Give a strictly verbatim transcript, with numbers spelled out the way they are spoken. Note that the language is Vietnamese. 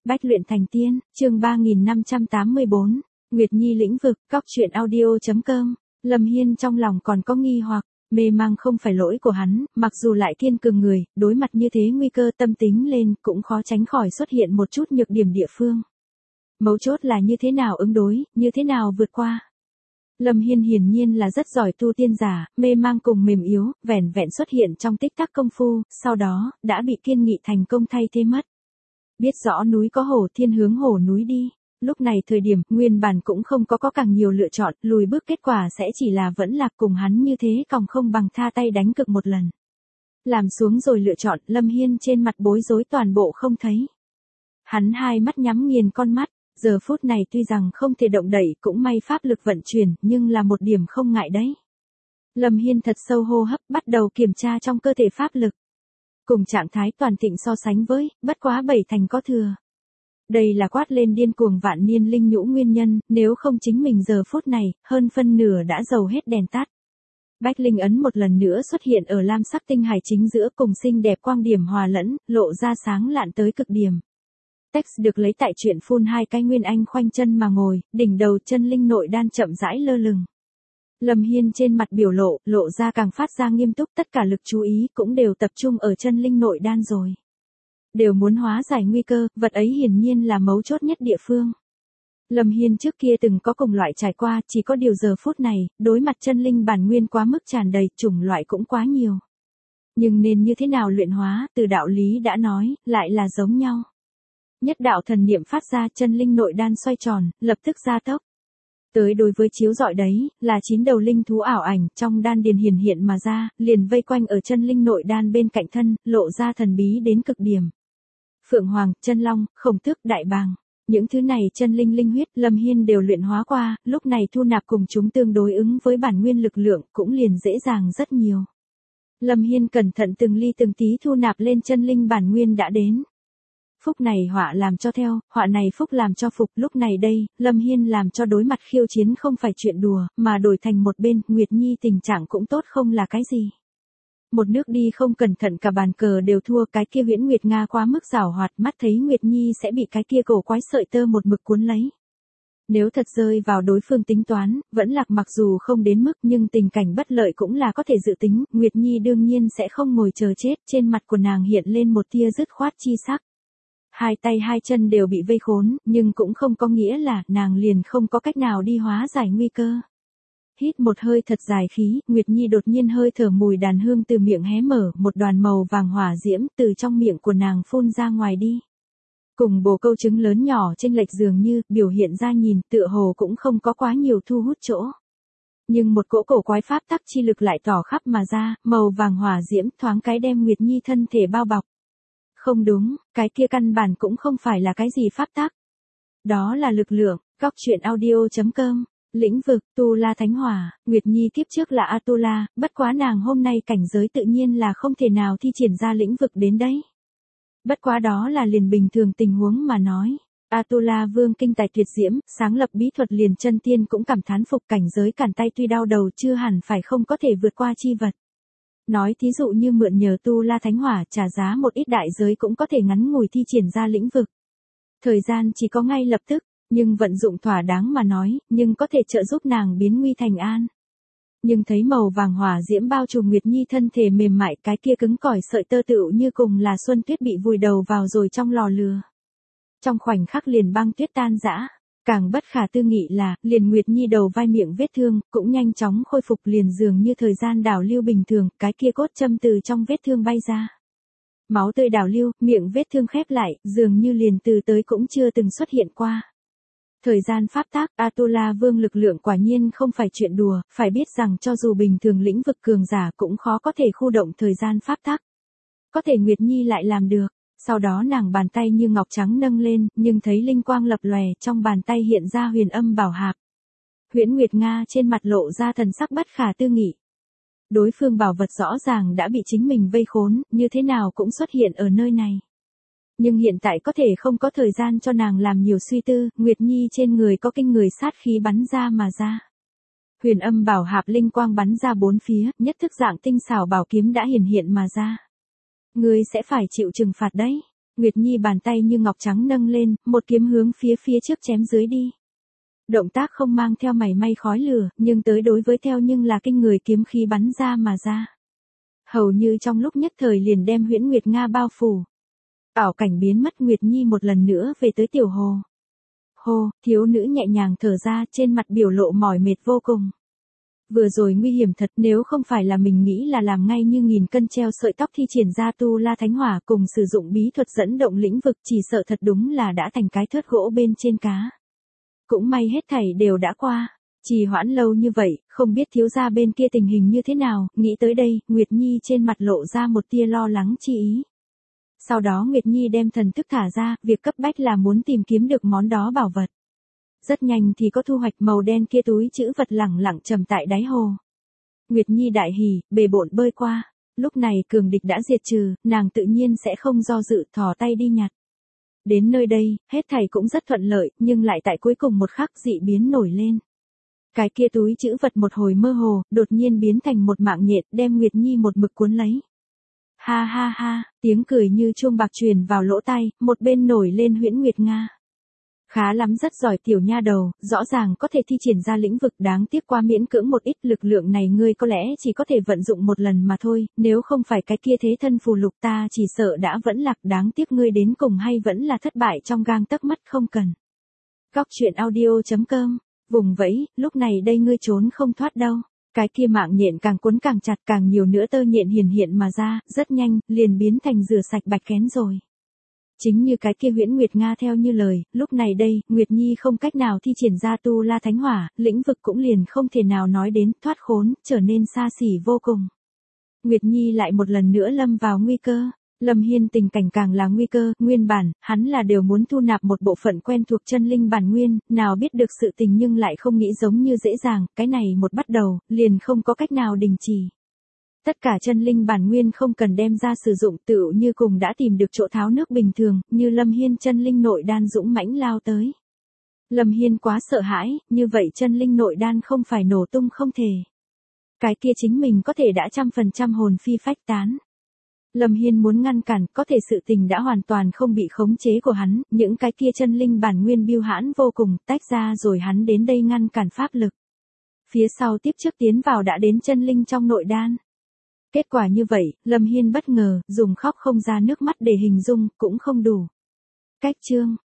Bách luyện thành tiên, chương ba nghìn năm trăm tám mươi bốn, Nguyệt Nhi lĩnh vực, cóc truyện audio.com, Lâm Hiên trong lòng còn có nghi hoặc, mê mang không phải lỗi của hắn, mặc dù lại kiên cường người, đối mặt như thế nguy cơ tâm tính lên cũng khó tránh khỏi xuất hiện một chút nhược điểm địa phương. Mấu chốt là như thế nào ứng đối, như thế nào vượt qua. Lâm Hiên hiển nhiên là rất giỏi tu tiên giả, mê mang cùng mềm yếu, vẻn vẹn xuất hiện trong tích tắc công phu, sau đó, đã bị kiên nghị thành công thay thế mất. Biết rõ núi có hổ thiên hướng hổ núi đi. Lúc này thời điểm, nguyên bản cũng không có có càng nhiều lựa chọn, lùi bước kết quả sẽ chỉ là vẫn lạc cùng hắn như thế còn không bằng tha tay đánh cực một lần. Làm xuống rồi lựa chọn, Lâm Hiên trên mặt bối rối toàn bộ không thấy. Hắn hai mắt nhắm nghiền con mắt, giờ phút này tuy rằng không thể động đậy cũng may pháp lực vận chuyển, nhưng là một điểm không ngại đấy. Lâm Hiên thật sâu hô hấp, bắt đầu kiểm tra trong cơ thể pháp lực. Cùng trạng thái toàn thịnh so sánh với, bất quá bảy thành có thừa. Đây là quát lên điên cuồng vạn niên linh nhũ nguyên nhân, nếu không chính mình giờ phút này, hơn phân nửa đã dầu hết đèn tắt. Bách linh ấn một lần nữa xuất hiện ở lam sắc tinh hải chính giữa cùng xinh đẹp quang điểm hòa lẫn, lộ ra sáng lạn tới cực điểm. Text được lấy tại truyện phun hai cái nguyên anh khoanh chân mà ngồi, đỉnh đầu chân linh nội đan chậm rãi lơ lửng. Lâm Hiên trên mặt biểu lộ, lộ ra càng phát ra nghiêm túc, tất cả lực chú ý cũng đều tập trung ở chân linh nội đan rồi. Đều muốn hóa giải nguy cơ, vật ấy hiển nhiên là mấu chốt nhất địa phương. Lâm Hiên trước kia từng có cùng loại trải qua, chỉ có điều giờ phút này, đối mặt chân linh bản nguyên quá mức tràn đầy, chủng loại cũng quá nhiều. Nhưng nên như thế nào luyện hóa, từ đạo lý đã nói, lại là giống nhau. Nhất đạo thần niệm phát ra, chân linh nội đan xoay tròn, lập tức gia tốc. Tới đối với chiếu rọi đấy, là chín đầu linh thú ảo ảnh, trong đan điền hiển hiện mà ra, liền vây quanh ở chân linh nội đan bên cạnh thân, lộ ra thần bí đến cực điểm. Phượng Hoàng, chân long, khổng tước, đại bàng. Những thứ này chân linh linh huyết, Lâm Hiên đều luyện hóa qua, lúc này thu nạp cùng chúng tương đối ứng với bản nguyên lực lượng, cũng liền dễ dàng rất nhiều. Lâm Hiên cẩn thận từng ly từng tí thu nạp lên chân linh bản nguyên đã đến. Phúc này họa làm cho theo, họa này phúc làm cho phục, lúc này đây, Lâm Hiên làm cho đối mặt khiêu chiến không phải chuyện đùa, mà đổi thành một bên, Nguyệt Nhi tình trạng cũng tốt không là cái gì. Một nước đi không cẩn thận cả bàn cờ đều thua, cái kia Huyễn Nguyệt Nga quá mức giảo hoạt, mắt thấy Nguyệt Nhi sẽ bị cái kia cổ quái sợi tơ một mực cuốn lấy. Nếu thật rơi vào đối phương tính toán, vẫn lạc mặc dù không đến mức nhưng tình cảnh bất lợi cũng là có thể dự tính, Nguyệt Nhi đương nhiên sẽ không ngồi chờ chết, trên mặt của nàng hiện lên một tia dứt khoát chi sắc. Hai tay hai chân đều bị vây khốn, nhưng cũng không có nghĩa là nàng liền không có cách nào đi hóa giải nguy cơ. Hít một hơi thật dài khí, Nguyệt Nhi đột nhiên hơi thở mùi đàn hương từ miệng hé mở, một đoàn màu vàng hỏa diễm từ trong miệng của nàng phun ra ngoài đi. Cùng bồ câu trứng lớn nhỏ chênh lệch dường như, biểu hiện ra nhìn tựa hồ cũng không có quá nhiều thu hút chỗ. Nhưng một cỗ cổ quái pháp tắc chi lực lại tỏ khắp mà ra, màu vàng hỏa diễm thoáng cái đem Nguyệt Nhi thân thể bao bọc. Không đúng, cái kia căn bản cũng không phải là cái gì pháp tắc. Đó là lực lượng, cóc truyện audio.com. Lĩnh vực, Tu La Thánh Hỏa, Nguyệt Nhi tiếp trước là Atula, bất quá nàng hôm nay cảnh giới tự nhiên là không thể nào thi triển ra lĩnh vực đến đấy. Bất quá đó là liền bình thường tình huống mà nói. Atula vương kinh tài tuyệt diễm, sáng lập bí thuật liền chân tiên cũng cảm thán phục, cảnh giới cản tay tuy đau đầu chưa hẳn phải không có thể vượt qua chi vật. Nói thí dụ như mượn nhờ Tu La Thánh Hỏa trả giá một ít đại giới cũng có thể ngắn ngủi thi triển ra lĩnh vực. Thời gian chỉ có ngay lập tức. Nhưng vận dụng thỏa đáng mà nói, nhưng có thể trợ giúp nàng biến nguy thành an. Nhưng thấy màu vàng hỏa diễm bao trùm Nguyệt Nhi thân thể mềm mại, cái kia cứng cỏi sợi tơ tựu như cùng là xuân tuyết bị vùi đầu vào rồi trong lò lửa. Trong khoảnh khắc liền băng tuyết tan rã, càng bất khả tư nghị là, liền Nguyệt Nhi đầu vai miệng vết thương, cũng nhanh chóng khôi phục liền dường như thời gian đảo lưu bình thường, cái kia cốt châm từ trong vết thương bay ra. Máu tươi đảo lưu, miệng vết thương khép lại, dường như liền từ tới cũng chưa từng xuất hiện qua. Thời gian pháp tác, Atula vương lực lượng quả nhiên không phải chuyện đùa, phải biết rằng cho dù bình thường lĩnh vực cường giả cũng khó có thể khu động thời gian pháp tác. Có thể Nguyệt Nhi lại làm được, sau đó nàng bàn tay như ngọc trắng nâng lên, nhưng thấy linh quang lập lòe, trong bàn tay hiện ra huyền âm bảo hạp. Huyễn Nguyệt Nga trên mặt lộ ra thần sắc bất khả tư nghị. Đối phương bảo vật rõ ràng đã bị chính mình vây khốn, như thế nào cũng xuất hiện ở nơi này. Nhưng hiện tại có thể không có thời gian cho nàng làm nhiều suy tư, Nguyệt Nhi trên người có kinh người sát khí bắn ra mà ra. Huyền âm bảo hạp linh quang bắn ra bốn phía, nhất thức dạng tinh xảo bảo kiếm đã hiển hiện mà ra. Ngươi sẽ phải chịu trừng phạt đấy. Nguyệt Nhi bàn tay như ngọc trắng nâng lên, một kiếm hướng phía phía trước chém dưới đi. Động tác không mang theo mảy may khói lửa, nhưng tới đối với theo nhưng là kinh người kiếm khí bắn ra mà ra. Hầu như trong lúc nhất thời liền đem Huyễn Nguyệt Nga bao phủ. Ảo cảnh biến mất, Nguyệt Nhi một lần nữa về tới tiểu hồ. Hồ, thiếu nữ nhẹ nhàng thở ra, trên mặt biểu lộ mỏi mệt vô cùng. Vừa rồi nguy hiểm thật, nếu không phải là mình nghĩ là làm ngay như nghìn cân treo sợi tóc thi triển ra tu la thánh hỏa cùng sử dụng bí thuật dẫn động lĩnh vực, chỉ sợ thật đúng là đã thành cái thớt gỗ bên trên cá. Cũng may hết thảy đều đã qua. Trì hoãn lâu như vậy, không biết thiếu gia bên kia tình hình như thế nào, nghĩ tới đây, Nguyệt Nhi trên mặt lộ ra một tia lo lắng chi ý. Sau đó Nguyệt Nhi đem thần thức thả ra, việc cấp bách là muốn tìm kiếm được món đó bảo vật. Rất nhanh thì có thu hoạch, màu đen kia túi trữ vật lẳng lặng trầm tại đáy hồ. Nguyệt Nhi đại hỉ, bề bộn bơi qua. Lúc này cường địch đã diệt trừ, nàng tự nhiên sẽ không do dự, thò tay đi nhặt. Đến nơi đây, hết thảy cũng rất thuận lợi, nhưng lại tại cuối cùng một khắc dị biến nổi lên. Cái kia túi trữ vật một hồi mơ hồ, đột nhiên biến thành một mạng nhện, đem Nguyệt Nhi một mực cuốn lấy. Ha ha ha, tiếng cười như chuông bạc truyền vào lỗ tai, một bên nổi lên Huyễn Nguyệt Nga. Khá lắm, rất giỏi tiểu nha đầu, rõ ràng có thể thi triển ra lĩnh vực, đáng tiếc qua miễn cưỡng một ít, lực lượng này ngươi có lẽ chỉ có thể vận dụng một lần mà thôi, nếu không phải cái kia thế thân phù lục ta chỉ sợ đã vẫn lạc, đáng tiếc ngươi đến cùng hay vẫn là thất bại trong gang tấc mắt, không cần. Góc truyện audio chấm com, vùng vẫy, lúc này đây ngươi trốn không thoát đâu. Cái kia mạng nhện càng cuốn càng chặt, càng nhiều nữa tơ nhện hiển hiện mà ra, rất nhanh, liền biến thành rửa sạch bạch kén rồi. Chính như cái kia Huyễn Nguyệt Nga theo như lời, lúc này đây, Nguyệt Nhi không cách nào thi triển ra tu la thánh hỏa, lĩnh vực cũng liền không thể nào nói đến, thoát khốn, trở nên xa xỉ vô cùng. Nguyệt Nhi lại một lần nữa lâm vào nguy cơ. Lâm Hiên tình cảnh càng là nguy cơ, nguyên bản, hắn là đều muốn thu nạp một bộ phận quen thuộc chân linh bản nguyên, nào biết được sự tình nhưng lại không nghĩ giống như dễ dàng, cái này một bắt đầu, liền không có cách nào đình chỉ. Tất cả chân linh bản nguyên không cần đem ra sử dụng, tựu như cùng đã tìm được chỗ tháo nước bình thường, như Lâm Hiên chân linh nội đan dũng mãnh lao tới. Lâm Hiên quá sợ hãi, như vậy chân linh nội đan không phải nổ tung không thể. Cái kia chính mình có thể đã trăm phần trăm hồn phi phách tán. Lâm Hiên muốn ngăn cản, có thể sự tình đã hoàn toàn không bị khống chế của hắn, những cái kia chân linh bản nguyên biêu hãn vô cùng, tách ra rồi hắn đến đây ngăn cản pháp lực. Phía sau tiếp trước tiến vào đã đến chân linh trong nội đan. Kết quả như vậy, Lâm Hiên bất ngờ, dùng khóc không ra nước mắt để hình dung, cũng không đủ. Cách chương